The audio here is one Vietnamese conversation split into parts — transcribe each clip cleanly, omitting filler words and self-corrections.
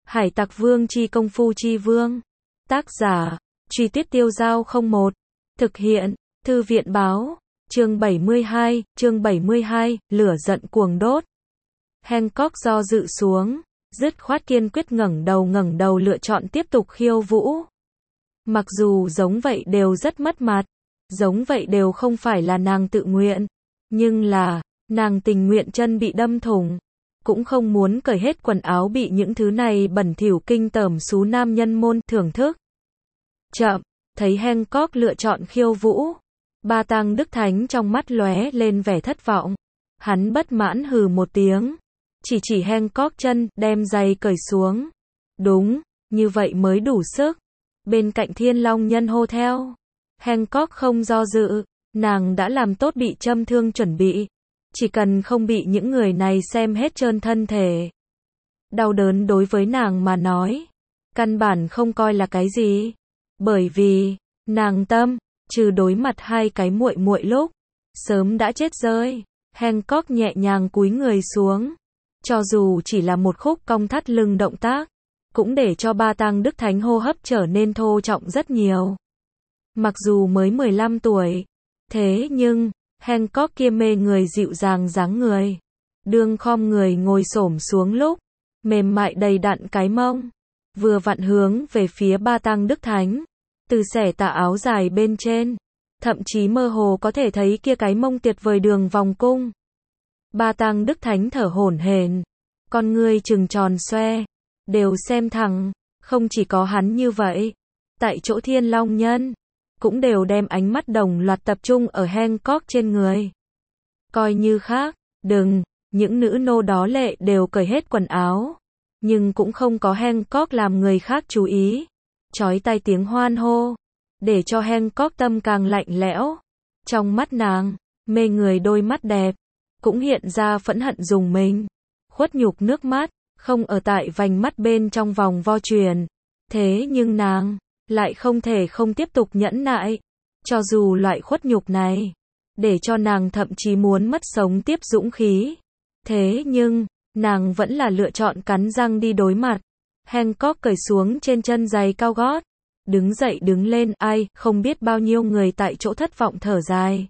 Hải Tặc Vương chi công phu chi vương. Tác giả, Truy Tuyết Tiêu Dao 01. Thực hiện, Thư viện báo. Chương 72, lửa giận cuồng đốt. Hancock do dự xuống, dứt khoát kiên quyết ngẩng đầu lựa chọn tiếp tục khiêu vũ. Mặc dù giống vậy đều rất mất mặt, giống vậy đều không phải là nàng tự nguyện, nhưng là, nàng tình nguyện chân bị đâm thủng, cũng không muốn cởi hết quần áo bị những thứ này bẩn thỉu kinh tởm xú nam nhân môn thưởng thức. Chậm, thấy Hancock lựa chọn khiêu vũ, Ba Tăng Đức Thánh trong mắt lóe lên vẻ thất vọng. Hắn bất mãn hừ một tiếng, chỉ Hancock chân, đem giày cởi xuống. Đúng, như vậy mới đủ sức. Bên cạnh Thiên Long Nhân hô theo. Hancock không do dự, nàng đã làm tốt bị châm thương chuẩn bị. Chỉ cần không bị những người này xem hết trơn thân thể. Đau đớn đối với nàng mà nói, căn bản không coi là cái gì. Bởi vì, nàng tâm, trừ đối mặt hai cái muội muội lúc, sớm đã chết rơi. Hancock nhẹ nhàng cúi người xuống. Cho dù chỉ là một khúc cong thắt lưng động tác, cũng để cho Ba Tăng Đức Thánh hô hấp trở nên thô trọng rất nhiều. Mặc dù mới 15 tuổi, thế nhưng, Hancock kia mê người dịu dàng dáng người. Đương khom người ngồi xổm xuống lúc, mềm mại đầy đặn cái mông, vừa vặn hướng về phía Ba Tăng Đức Thánh, từ xẻ tà áo dài bên trên, thậm chí mơ hồ có thể thấy kia cái mông tuyệt vời đường vòng cung. Ba Tăng Đức Thánh thở hổn hển, con ngươi trừng tròn xoe, đều xem thẳng, không chỉ có hắn như vậy, tại chỗ Thiên Long Nhân, cũng đều đem ánh mắt đồng loạt tập trung ở Hancock trên người. Coi như khác, đừng, những nữ nô đó lệ đều cởi hết quần áo, nhưng cũng không có Hancock làm người khác chú ý. Chói tai tiếng hoan hô, để cho Hancock tâm càng lạnh lẽo. Trong mắt nàng, mê người đôi mắt đẹp, cũng hiện ra phẫn hận dùng mình. Khuất nhục nước mắt, không ở tại vành mắt bên trong vòng vo truyền. Thế nhưng nàng, lại không thể không tiếp tục nhẫn nại. Cho dù loại khuất nhục này, để cho nàng thậm chí muốn mất sống tiếp dũng khí. Thế nhưng, nàng vẫn là lựa chọn cắn răng đi đối mặt. Hancock cởi xuống trên chân giày cao gót, đứng dậy đứng lên, ai, không biết bao nhiêu người tại chỗ thất vọng thở dài.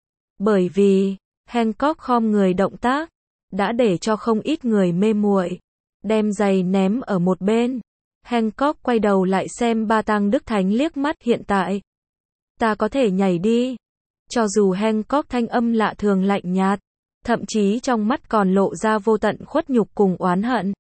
Bởi vì, Hancock khom người động tác, đã để cho không ít người mê muội, đem giày ném ở một bên. Hancock quay đầu lại xem Ba Tăng Đức Thánh liếc mắt, hiện tại, ta có thể nhảy đi. Cho dù Hancock thanh âm lạ thường lạnh nhạt, thậm chí trong mắt còn lộ ra vô tận khuất nhục cùng oán hận.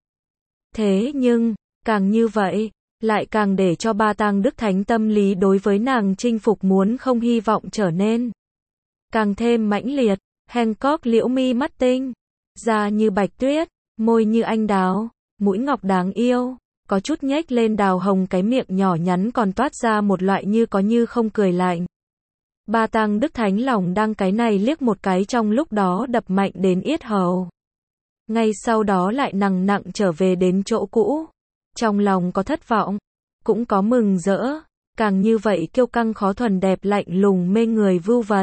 Thế nhưng, càng như vậy, lại càng để cho Ba Tăng Đức Thánh tâm lý đối với nàng chinh phục muốn không hy vọng trở nên càng thêm mãnh liệt. Hancock liễu mi mắt tinh, da như bạch tuyết, môi như anh đào, mũi ngọc đáng yêu, có chút nhếch lên đào hồng, cái miệng nhỏ nhắn còn toát ra một loại như có như không cười lạnh. Ba Tăng Đức Thánh lòng đang cái này liếc một cái, trong lúc đó đập mạnh đến yết hầu. Ngay sau đó lại nặng nặng trở về đến chỗ cũ. Trong lòng có thất vọng, cũng có mừng rỡ, càng như vậy kiêu căng khó thuần đẹp lạnh lùng mê người vưu vật.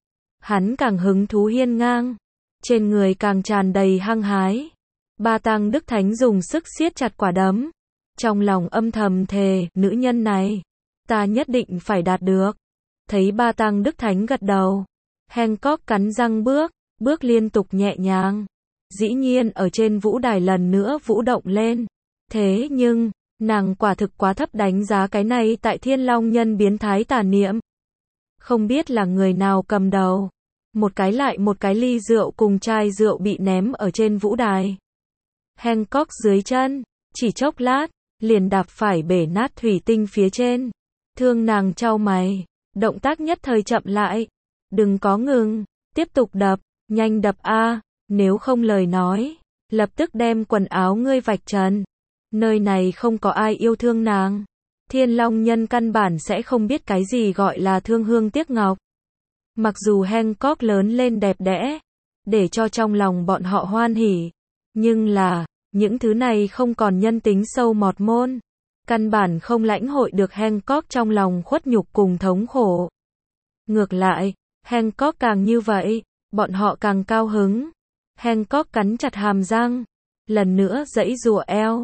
Hắn càng hứng thú hiên ngang, trên người càng tràn đầy hăng hái. Ba Tăng Đức Thánh dùng sức siết chặt quả đấm, trong lòng âm thầm thề, nữ nhân này, ta nhất định phải đạt được. Thấy Ba Tăng Đức Thánh gật đầu, Hancock cắn răng bước liên tục nhẹ nhàng. Dĩ nhiên ở trên vũ đài lần nữa vũ động lên. Thế nhưng, nàng quả thực quá thấp đánh giá cái này tại Thiên Long Nhân biến thái tà niệm. Không biết là người nào cầm đầu. Một cái lại một cái ly rượu cùng chai rượu bị ném ở trên vũ đài. Hancock dưới chân, chỉ chốc lát, liền đạp phải bể nát thủy tinh phía trên. Thương nàng chau mày, động tác nhất thời chậm lại. Đừng có ngừng, tiếp tục đập, nhanh đập a, nếu không lời nói, lập tức đem quần áo ngươi vạch trần. Nơi này không có ai yêu thương nàng. Thiên Long Nhân căn bản sẽ không biết cái gì gọi là thương hương tiếc ngọc. Mặc dù Hancock lớn lên đẹp đẽ, để cho trong lòng bọn họ hoan hỉ, nhưng là, những thứ này không còn nhân tính sâu mọt môn. Căn bản không lãnh hội được Hancock trong lòng khuất nhục cùng thống khổ. Ngược lại, Hancock càng như vậy, bọn họ càng cao hứng. Hancock cắn chặt hàm răng, lần nữa giãy giụa eo.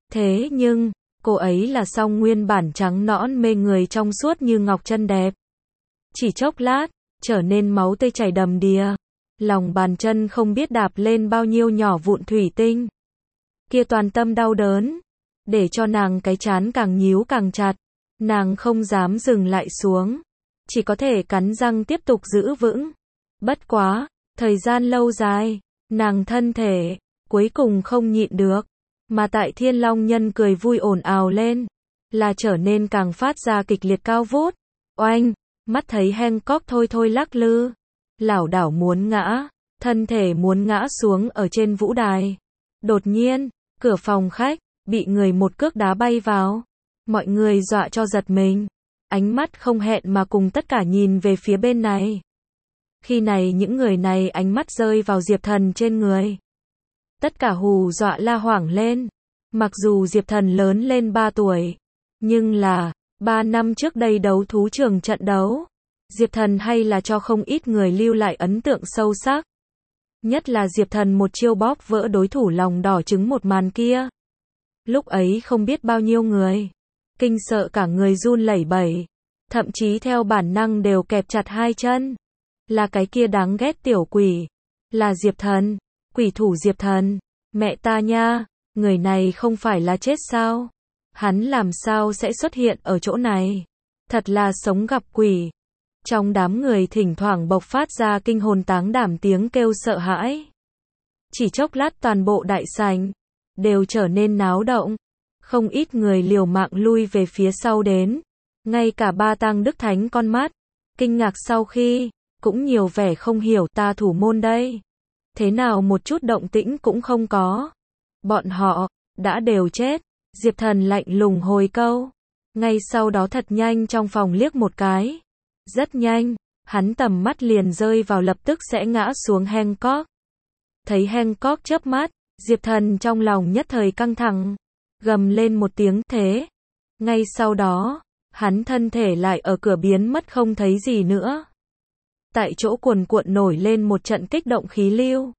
Thế nhưng, cô ấy là song nguyên bản trắng nõn mê người trong suốt như ngọc chân đẹp. Chỉ chốc lát, trở nên máu tươi chảy đầm đìa. Lòng bàn chân không biết đạp lên bao nhiêu nhỏ vụn thủy tinh. Kia toàn tâm đau đớn, để cho nàng cái trán càng nhíu càng chặt. Nàng không dám dừng lại xuống, chỉ có thể cắn răng tiếp tục giữ vững. Bất quá, thời gian lâu dài, nàng thân thể, cuối cùng không nhịn được. Mà tại Thiên Long Nhân cười vui ồn ào lên, là trở nên càng phát ra kịch liệt cao vút. Oanh, mắt thấy Hancock thôi thôi lắc lư, lảo đảo muốn ngã, thân thể muốn ngã xuống ở trên vũ đài. Đột nhiên, cửa phòng khách, bị người một cước đá bay vào. Mọi người dọa cho giật mình, ánh mắt không hẹn mà cùng tất cả nhìn về phía bên này. Khi này những người này ánh mắt rơi vào Diệp Thần trên người. Tất cả hù dọa la hoảng lên. Mặc dù Diệp Thần lớn lên 3 tuổi, nhưng là 3 năm trước đây đấu thú trường trận đấu, Diệp Thần hay là cho không ít người lưu lại ấn tượng sâu sắc. Nhất là Diệp Thần một chiêu bóp vỡ đối thủ lòng đỏ trứng một màn kia. Lúc ấy không biết bao nhiêu người kinh sợ cả người run lẩy bẩy, thậm chí theo bản năng đều kẹp chặt hai chân. Là cái kia đáng ghét tiểu quỷ, là Diệp Thần, quỷ thủ Diệp Thần, mẹ ta nha, người này không phải là chết sao? Hắn làm sao sẽ xuất hiện ở chỗ này? Thật là sống gặp quỷ. Trong đám người thỉnh thoảng bộc phát ra kinh hồn táng đảm tiếng kêu sợ hãi. Chỉ chốc lát toàn bộ đại sảnh đều trở nên náo động. Không ít người liều mạng lui về phía sau đến. Ngay cả ba Tăng Đức Thánh con mắt kinh ngạc sau khi cũng nhiều vẻ không hiểu, ta thủ môn đây, thế nào một chút động tĩnh cũng không có. Bọn họ đã đều chết. Diệp Thần lạnh lùng hồi câu. Ngay sau đó thật nhanh trong phòng liếc một cái. Rất nhanh, hắn tầm mắt liền rơi vào lập tức sẽ ngã xuống Hancock. Thấy Hancock chớp mắt, Diệp Thần trong lòng nhất thời căng thẳng, gầm lên một tiếng thế. Ngay sau đó, hắn thân thể lại ở cửa biến mất không thấy gì nữa. Tại chỗ cuồn cuộn nổi lên một trận kích động khí lưu.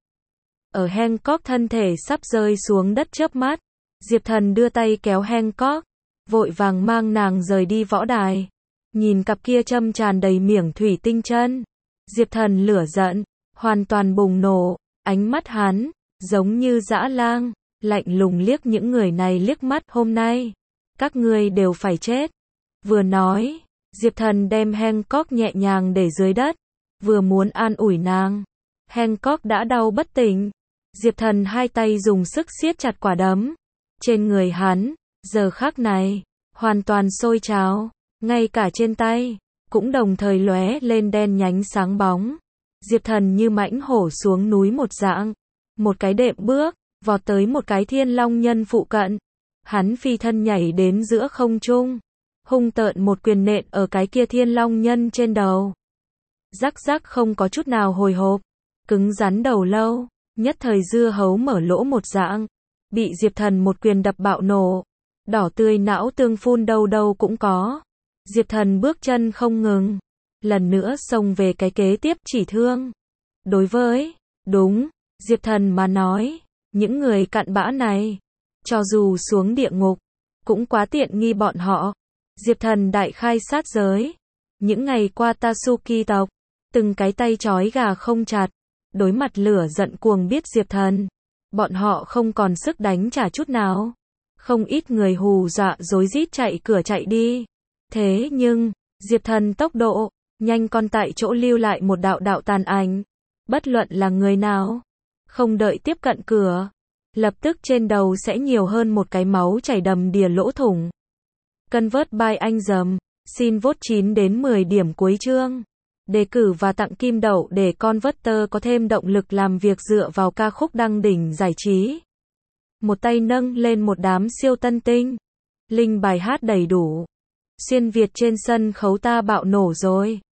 Ở Hancock thân thể sắp rơi xuống đất chớp mắt, Diệp Thần đưa tay kéo Hancock, vội vàng mang nàng rời đi võ đài. Nhìn cặp kia châm tràn đầy miệng thủy tinh chân, Diệp Thần lửa giận hoàn toàn bùng nổ, ánh mắt hắn giống như dã lang, lạnh lùng liếc những người này liếc mắt, hôm nay các ngươi đều phải chết. Vừa nói, Diệp Thần đem Hancock nhẹ nhàng để dưới đất, vừa muốn an ủi nàng. Hancock đã đau bất tỉnh. Diệp Thần hai tay dùng sức siết chặt quả đấm. Trên người hắn, giờ khắc này, hoàn toàn sôi trào. Ngay cả trên tay, cũng đồng thời lóe lên đen nhánh sáng bóng. Diệp Thần như mãnh hổ xuống núi một dạng. Một cái đệm bước, vọt tới một cái Thiên Long Nhân phụ cận. Hắn phi thân nhảy đến giữa không trung, hung tợn một quyền nện ở cái kia Thiên Long Nhân trên đầu. Rắc rắc không có chút nào hồi hộp, cứng rắn đầu lâu, nhất thời dưa hấu mở lỗ một dạng, bị Diệp Thần một quyền đập bạo nổ, đỏ tươi não tương phun đâu đâu cũng có. Diệp Thần bước chân không ngừng, lần nữa xông về cái kế tiếp chỉ thương. Đối với, đúng, Diệp Thần mà nói, những người cặn bã này, cho dù xuống địa ngục, cũng quá tiện nghi bọn họ. Diệp Thần đại khai sát giới. Những ngày qua Tatsuki tộc, từng cái tay trói gà không chặt, đối mặt lửa giận cuồng biết Diệp Thần, bọn họ không còn sức đánh trả chút nào. Không ít người hù dọa rối rít chạy cửa chạy đi. Thế nhưng, Diệp Thần tốc độ nhanh, còn tại chỗ lưu lại một đạo đạo tàn ảnh. Bất luận là người nào, không đợi tiếp cận cửa, lập tức trên đầu sẽ nhiều hơn một cái máu chảy đầm đìa lỗ thủng. Convert by anh dầm, xin vote 9 đến 10 điểm cuối chương. Đề cử và tặng kim đậu để Converter có thêm động lực làm việc dựa vào ca khúc đăng đỉnh giải trí. Một tay nâng lên một đám siêu tân tinh. Link bài hát đầy đủ. Xuyên Việt trên sân khấu ta bạo nổ rồi.